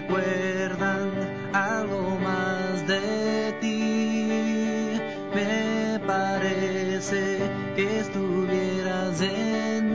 recuerdan algo más de ti. Me parece que estuvieras en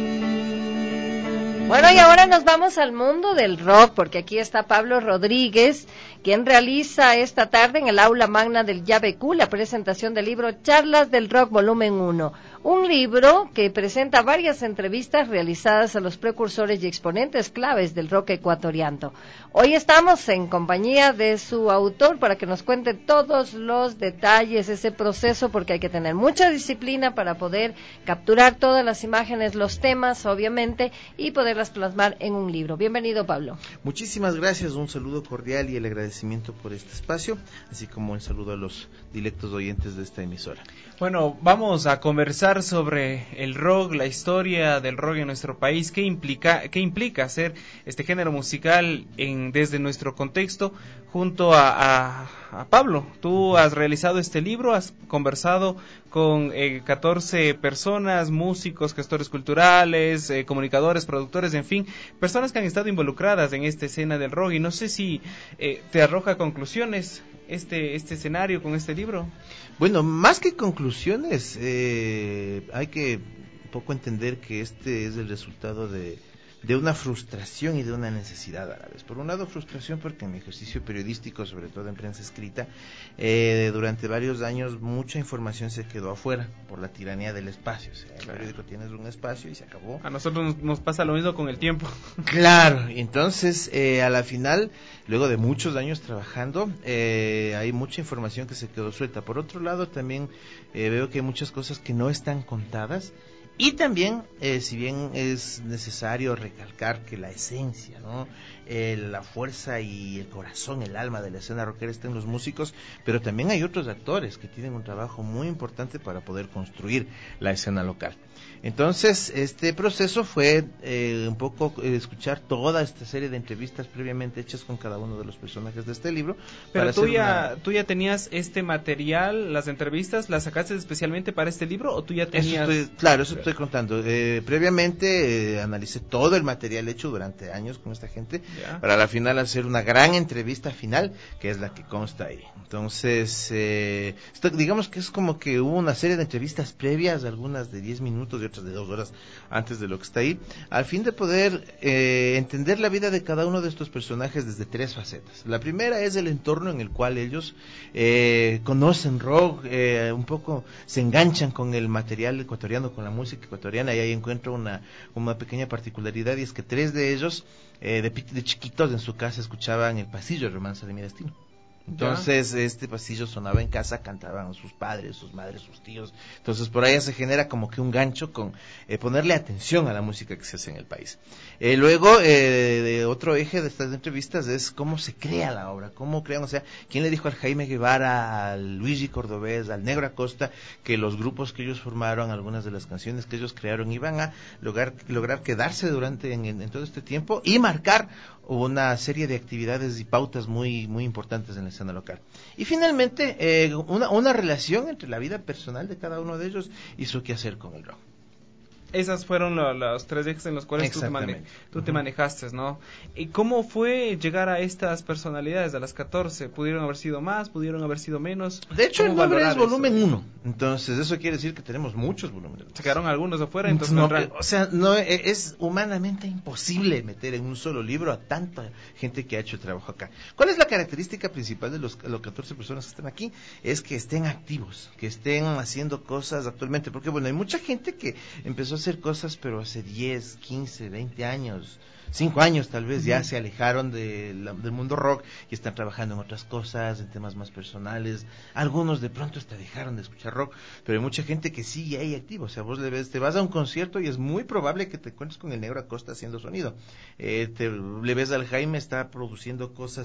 mí. Bueno, y ahora nos vamos al mundo del rock, porque aquí está Pablo Rodríguez, quien realiza esta tarde en el aula magna del YABQ la presentación del libro Charlas del Rock Volumen 1, un libro que presenta varias entrevistas realizadas a los precursores y exponentes claves del rock ecuatoriano. Hoy estamos en compañía de su autor para que nos cuente todos los detalles de ese proceso, porque hay que tener mucha disciplina para poder capturar todas las imágenes, los temas, obviamente, y poderlas plasmar en un libro. Bienvenido, Pablo. Muchísimas gracias, un saludo cordial y el agradecimiento por este espacio, así como el saludo a los directos oyentes de esta emisora. Bueno, vamos a conversar sobre el rock, la historia del rock en nuestro país, qué implica hacer este género musical desde nuestro contexto, junto a Pablo. Tú has realizado este libro, has conversado con 14 personas, músicos, gestores culturales, comunicadores, productores, en fin, personas que han estado involucradas en esta escena del rock, y no sé si te arroja conclusiones este escenario con este libro. Bueno, más que conclusiones, hay que un poco entender que este es el resultado de una frustración y de una necesidad a la vez. Por un lado, frustración porque en mi ejercicio periodístico, sobre todo en prensa escrita, durante varios años mucha información se quedó afuera por la tiranía del espacio. O sea, el periódico tienes un espacio y se acabó. A nosotros nos pasa lo mismo con el tiempo. Claro, entonces a la final, luego de muchos años trabajando, hay mucha información que se quedó suelta. Por otro lado, también veo que hay muchas cosas que no están contadas. Y también, si bien es necesario recalcar que la esencia, ¿no? La fuerza y el corazón, el alma de la escena rockera está en los músicos, pero también hay otros actores que tienen un trabajo muy importante para poder construir la escena local. Entonces, este proceso fue un poco escuchar toda esta serie de entrevistas previamente hechas con cada uno de los personajes de este libro. Pero tú ya tenías este material, las entrevistas, ¿las sacaste especialmente para este libro o tú ya tenías...? Eso estoy contando. Previamente analicé todo el material hecho durante años con esta gente, ¿ya?, para al final hacer una gran entrevista final, que es la que consta ahí. Entonces, digamos que es como que hubo una serie de entrevistas previas, algunas de 10 minutos y otras de 2 horas antes de lo que está ahí, al fin de poder entender la vida de cada uno de estos personajes desde 3 facetas. La primera es el entorno en el cual ellos conocen rock, un poco se enganchan con el material ecuatoriano, con la música ecuatoriana, y ahí encuentro una pequeña particularidad, y es que 3 de ellos de chiquitos en su casa escuchaban el pasillo, el romance de mi destino. Entonces, este pasillo sonaba en casa, cantaban sus padres, sus madres, sus tíos. Entonces, por ahí se genera como que un gancho con ponerle atención a la música que se hace en el país. Luego, de otro eje de estas entrevistas es cómo se crea la obra, cómo crean, o sea, quién le dijo al Jaime Guevara, al Luigi Cordobés, al Negro Acosta, que los grupos que ellos formaron, algunas de las canciones que ellos crearon, iban a lograr quedarse en todo este tiempo y marcar una serie de actividades y pautas muy, muy importantes en la escena local. Y finalmente, una relación entre la vida personal de cada uno de ellos y su quehacer con el rock. Esas fueron los 3 ejes en los cuales tú te manejaste, ¿no? ¿Y cómo fue llegar a estas personalidades, a las 14? ¿Pudieron haber sido más? ¿Pudieron haber sido menos? De hecho, el nombre es volumen 1. Entonces, eso quiere decir que tenemos muchos volúmenes. Se quedaron algunos afuera, entonces no es humanamente imposible meter en un solo libro a tanta gente que ha hecho el trabajo acá. ¿Cuál es la característica principal de los 14 personas que están aquí? Es que estén activos, que estén haciendo cosas actualmente. Porque, bueno, hay mucha gente que empezó a hacer cosas, pero hace 10, 15, 20 años, 5 años tal vez, ya se alejaron del mundo rock y están trabajando en otras cosas, en temas más personales. Algunos de pronto hasta dejaron de escuchar rock, pero hay mucha gente que sigue ahí activo. O sea, vos te vas a un concierto y es muy probable que te encuentres con el Negro Acosta haciendo sonido. Le ves al Jaime, está produciendo cosas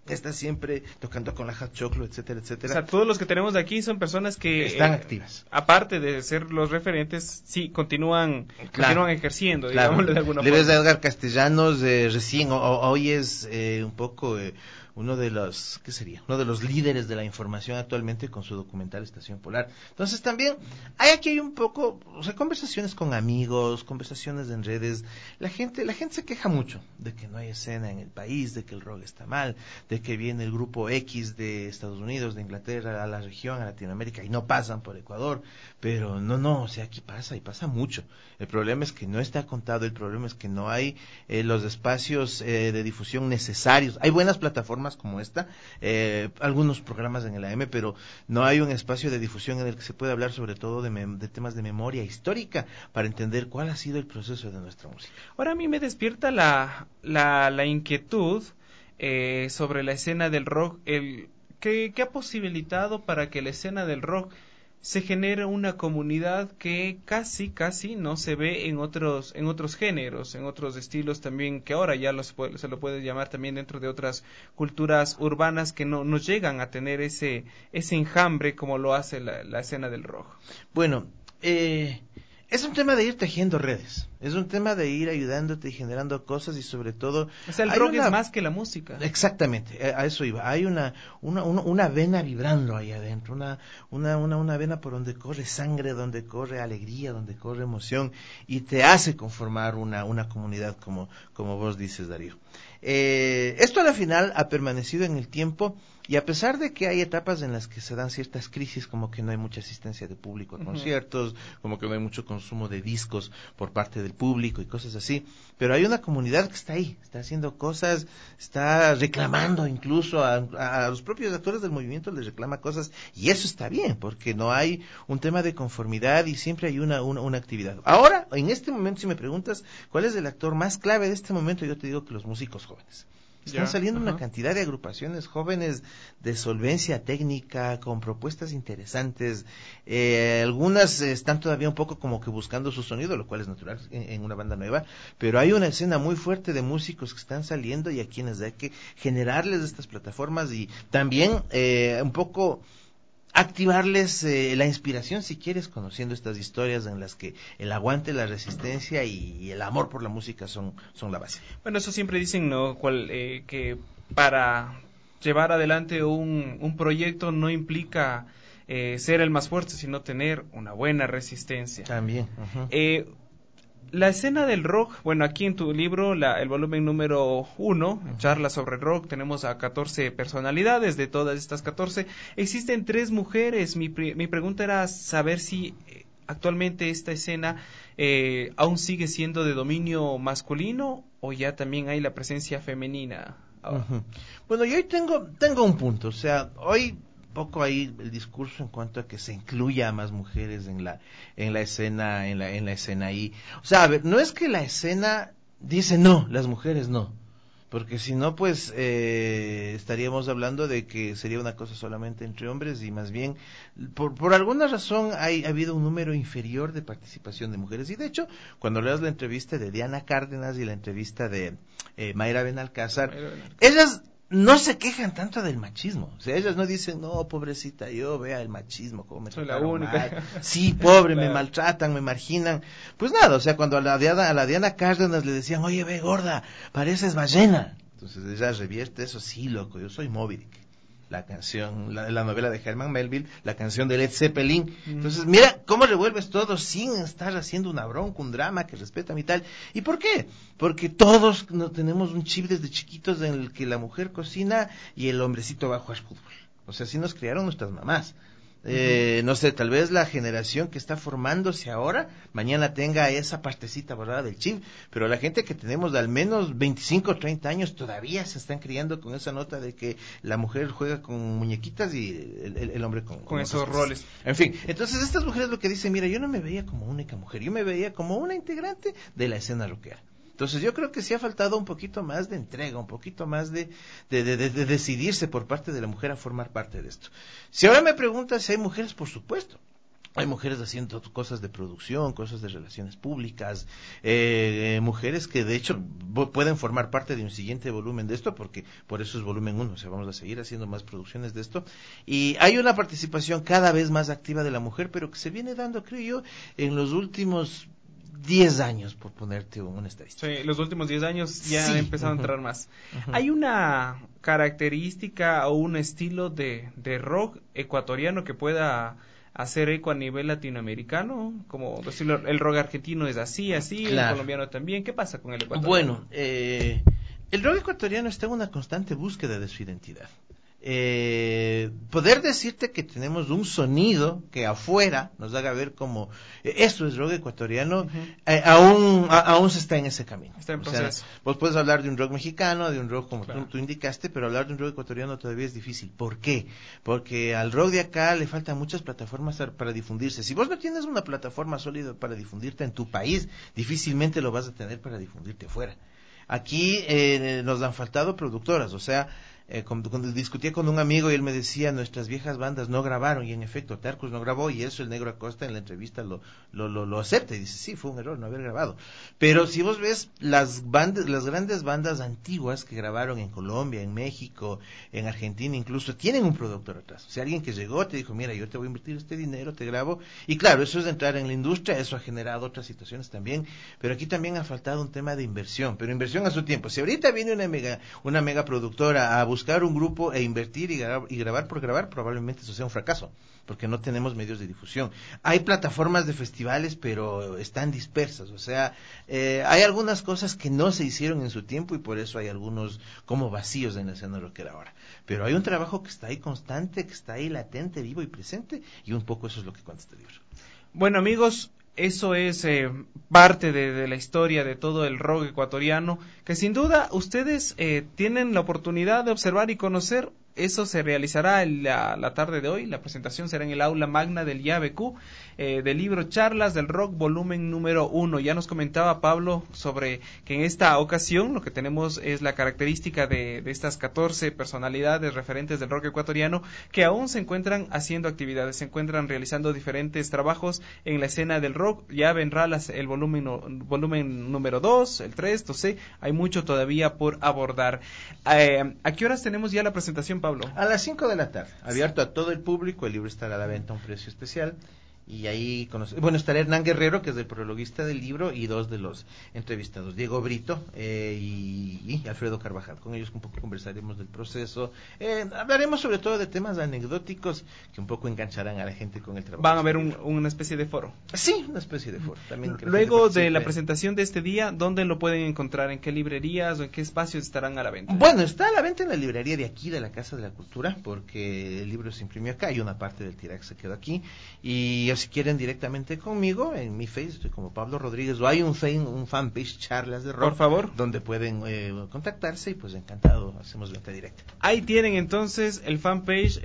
está siempre tocando con la Hot Choclo, etcétera, etcétera. O sea, todos los que tenemos de aquí son personas que están activas. Aparte de ser los referentes, sí, continúan ejerciendo, claro. digámoslo de alguna Le ves forma. a Edgar Castellanos, recién, hoy es un poco... uno de los, ¿qué sería? Uno de los líderes de la información actualmente con su documental Estación Polar. Entonces también hay un poco, o sea, conversaciones con amigos, conversaciones en redes. La gente se queja mucho de que no hay escena en el país, de que el rock está mal, de que viene el grupo X de Estados Unidos, de Inglaterra, a la región, a Latinoamérica y no pasan por Ecuador. Pero no, o sea, aquí pasa y pasa mucho. El problema es que no está contado, el problema es que no hay los espacios de difusión necesarios. Hay buenas plataformas como esta, algunos programas en el AM, pero no hay un espacio de difusión en el que se pueda hablar sobre todo de temas de memoria histórica para entender cuál ha sido el proceso de nuestra música. Ahora a mí me despierta la inquietud sobre la escena del rock, ¿qué ha posibilitado para que la escena del rock se genere una comunidad que casi no se ve en otros géneros, en otros estilos también, que ahora ya se lo puede llamar también dentro de otras culturas urbanas que no llegan a tener ese enjambre como lo hace la escena del rock? Bueno, es un tema de ir tejiendo redes, es un tema de ir ayudándote y generando cosas y sobre todo... O sea, el rock es más que la música. Exactamente, a eso iba. Hay una vena vibrando ahí adentro, una vena por donde corre sangre, donde corre alegría, donde corre emoción y te hace conformar una comunidad como vos dices, Darío. Esto a la final ha permanecido en el tiempo y a pesar de que hay etapas en las que se dan ciertas crisis, como que no hay mucha asistencia de público a conciertos, como que no hay mucho consumo de discos por parte del público y cosas así, pero hay una comunidad que está ahí, está haciendo cosas, está reclamando incluso a los propios actores del movimiento, les reclama cosas y eso está bien, porque no hay un tema de conformidad y siempre hay una actividad. Ahora, en este momento, si me preguntas cuál es el actor más clave de este momento, yo te digo que los músicos jóvenes. Están saliendo una cantidad de agrupaciones jóvenes de solvencia técnica, con propuestas interesantes. Algunas están todavía un poco como que buscando su sonido, lo cual es natural en una banda nueva, pero hay una escena muy fuerte de músicos que están saliendo y a quienes hay que generarles estas plataformas y también un poco activarles la inspiración, si quieres, conociendo estas historias en las que el aguante, la resistencia y el amor por la música son la base. Bueno, eso siempre dicen, ¿no? Que para llevar adelante un proyecto no implica ser el más fuerte, sino tener una buena resistencia. También. La escena del rock, bueno, aquí en tu libro, el volumen número 1, charla sobre rock, tenemos a 14 personalidades. De todas estas 14, existen 3 mujeres. Mi pregunta era saber si actualmente esta escena aún sigue siendo de dominio masculino o ya también hay la presencia femenina. Bueno, yo hoy tengo un punto, o sea, hoy poco ahí el discurso en cuanto a que se incluya a más mujeres en la escena ahí. O sea, a ver, no es que la escena dice no, las mujeres no, porque si no pues estaríamos hablando de que sería una cosa solamente entre hombres y más bien por alguna razón ha habido un número inferior de participación de mujeres y de hecho cuando leas la entrevista de Diana Cárdenas y la entrevista de Mayra Benalcázar, ellas no se quejan tanto del machismo, o sea, ellas no dicen, no, pobrecita, yo vea el machismo, cómo me soy la única. Mal. Sí, pobre, claro. Me maltratan, me marginan. Pues nada, o sea, cuando a la Diana Cárdenas le decían, oye, ve gorda, pareces ballena. Entonces ella revierte eso, sí, loco, yo soy Moby Dick. La canción, la novela de Herman Melville, la canción de Led Zeppelin. Entonces, mira cómo revuelves todo sin estar haciendo una bronca, un drama que respeta y tal. ¿Y por qué? Porque todos no tenemos un chip desde chiquitos en el que la mujer cocina y el hombrecito va a jugar fútbol. O sea, así nos criaron nuestras mamás. No sé, tal vez la generación que está formándose ahora, mañana tenga esa partecita borrada del chip, pero la gente que tenemos de al menos 25 o 30 años todavía se están criando con esa nota de que la mujer juega con muñequitas y el hombre con esos roles. En fin, entonces estas mujeres lo que dicen, mira, yo no me veía como única mujer, yo me veía como una integrante de la escena rockera. Entonces yo creo que sí ha faltado un poquito más de entrega, un poquito más de decidirse por parte de la mujer a formar parte de esto. Si ahora me preguntas si hay mujeres, por supuesto. Hay mujeres haciendo cosas de producción, cosas de relaciones públicas, mujeres que de hecho pueden formar parte de un siguiente volumen de esto, porque por eso es volumen 1, o sea, vamos a seguir haciendo más producciones de esto. Y hay una participación cada vez más activa de la mujer, pero que se viene dando, creo yo, en los últimos 10 años, por ponerte una estadística. Sí, los últimos 10 años ya ha empezado a entrar más. ¿Hay una característica o un estilo de rock ecuatoriano que pueda hacer eco a nivel latinoamericano? Como decirlo, el rock argentino es así, claro. El colombiano también. ¿Qué pasa con el ecuatoriano? Bueno, el rock ecuatoriano está en una constante búsqueda de su identidad. Poder decirte que tenemos un sonido que afuera nos haga ver como esto es rock ecuatoriano, aún se está en ese camino. Está en proceso. O sea, vos puedes hablar de un rock mexicano, de un rock como claro. tú indicaste, pero hablar de un rock ecuatoriano todavía es difícil. ¿Por qué? Porque al rock de acá le faltan muchas plataformas para difundirse. Si vos no tienes una plataforma sólida para difundirte en tu país, difícilmente lo vas a tener para difundirte afuera. Aquí nos han faltado productoras, o sea, cuando discutía con un amigo y él me decía, nuestras viejas bandas no grabaron, y en efecto, Tarkus no grabó, y eso el Negro Acosta en la entrevista lo acepta, y dice, sí, fue un error no haber grabado. Pero si vos ves las grandes bandas antiguas que grabaron en Colombia, en México, en Argentina incluso, tienen un productor atrás. O sea, alguien que llegó, te dijo, mira, yo te voy a invertir este dinero, te grabo, y claro, eso es entrar en la industria, eso ha generado otras situaciones también, pero aquí también ha faltado un tema de inversión, pero inversión a su tiempo. Si ahorita viene una mega productora a buscar un grupo e invertir y grabar por grabar, probablemente eso sea un fracaso, porque no tenemos medios de difusión. Hay plataformas de festivales, pero están dispersas, o sea, hay algunas cosas que no se hicieron en su tiempo y por eso hay algunos como vacíos en la escena rockera ahora. Pero hay un trabajo que está ahí constante, que está ahí latente, vivo y presente, y un poco eso es lo que cuenta este libro. Bueno, amigos, eso es parte de la historia de todo el rock ecuatoriano, que sin duda ustedes tienen la oportunidad de observar y conocer. Eso se realizará en la tarde de hoy. La presentación será en el aula magna del IABQ, del libro Charlas del Rock, volumen número 1. Ya nos comentaba Pablo sobre que en esta ocasión lo que tenemos es la característica de estas 14 personalidades referentes del rock ecuatoriano que aún se encuentran haciendo actividades, se encuentran realizando diferentes trabajos en la escena del rock. Ya vendrá el volumen número 2, el 3, no sé, hay mucho todavía por abordar. ¿A qué horas tenemos ya la presentación, Pablo? A las 5 de la tarde, abierto a todo el público, el libro estará a la venta a un precio especial. Y ahí estará Hernán Guerrero, que es el prologuista del libro, y dos de los entrevistados, Diego Brito y Alfredo Carvajal. Con ellos un poco conversaremos del proceso, hablaremos sobre todo de temas anecdóticos que un poco engancharán a la gente con el trabajo. ¿Van a haber una especie de foro? Sí, una especie de foro. También luego de la presentación de este día, ¿dónde lo pueden encontrar? ¿En qué librerías o en qué espacios estarán a la venta? Bueno, está a la venta en la librería de aquí, de la Casa de la Cultura, porque el libro se imprimió acá y una parte del tiraje se quedó aquí. Y si quieren directamente conmigo, en mi Face estoy como Pablo Rodríguez, o hay un fanpage, Charlas de Rock, por favor, donde pueden contactarse y pues encantado, hacemos venta directa. Ahí tienen entonces el fanpage,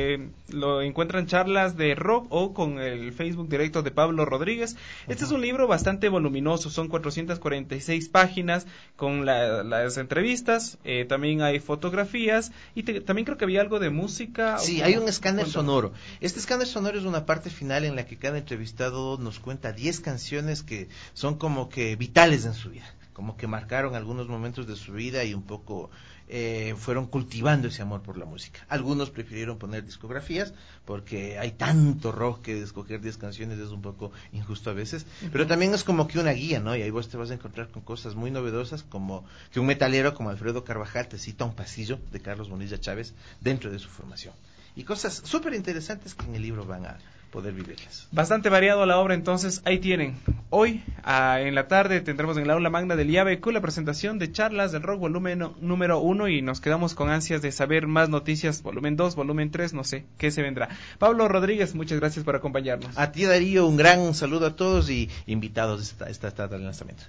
lo encuentran Charlas de Rock o con el Facebook directo de Pablo Rodríguez. Este es un libro bastante voluminoso, son 446 páginas con las entrevistas, también hay fotografías y también creo que había algo de música. Sí, hay un escáner sonoro. Este escáner sonoro es una parte final en la que cada entrevistado nos cuenta 10 canciones que son como que vitales en su vida, como que marcaron algunos momentos de su vida y un poco fueron cultivando ese amor por la música. Algunos prefirieron poner discografías porque hay tanto rock que escoger 10 canciones es un poco injusto a veces, pero también es como que una guía, ¿no? Y ahí vos te vas a encontrar con cosas muy novedosas, como que un metalero como Alfredo Carvajal te cita un pasillo de Carlos Bonilla Chávez dentro de su formación. Y cosas súper interesantes que en el libro van a poder vivirlas. Bastante variado la obra, entonces ahí tienen. Hoy en la tarde tendremos en el aula magna del IABQ la presentación de Charlas del Rock volumen número 1 y nos quedamos con ansias de saber más noticias, volumen 2, volumen 3, no sé, qué se vendrá. Pablo Rodríguez, muchas gracias por acompañarnos. A ti, Darío, un gran saludo a todos y invitados esta tarde al lanzamiento.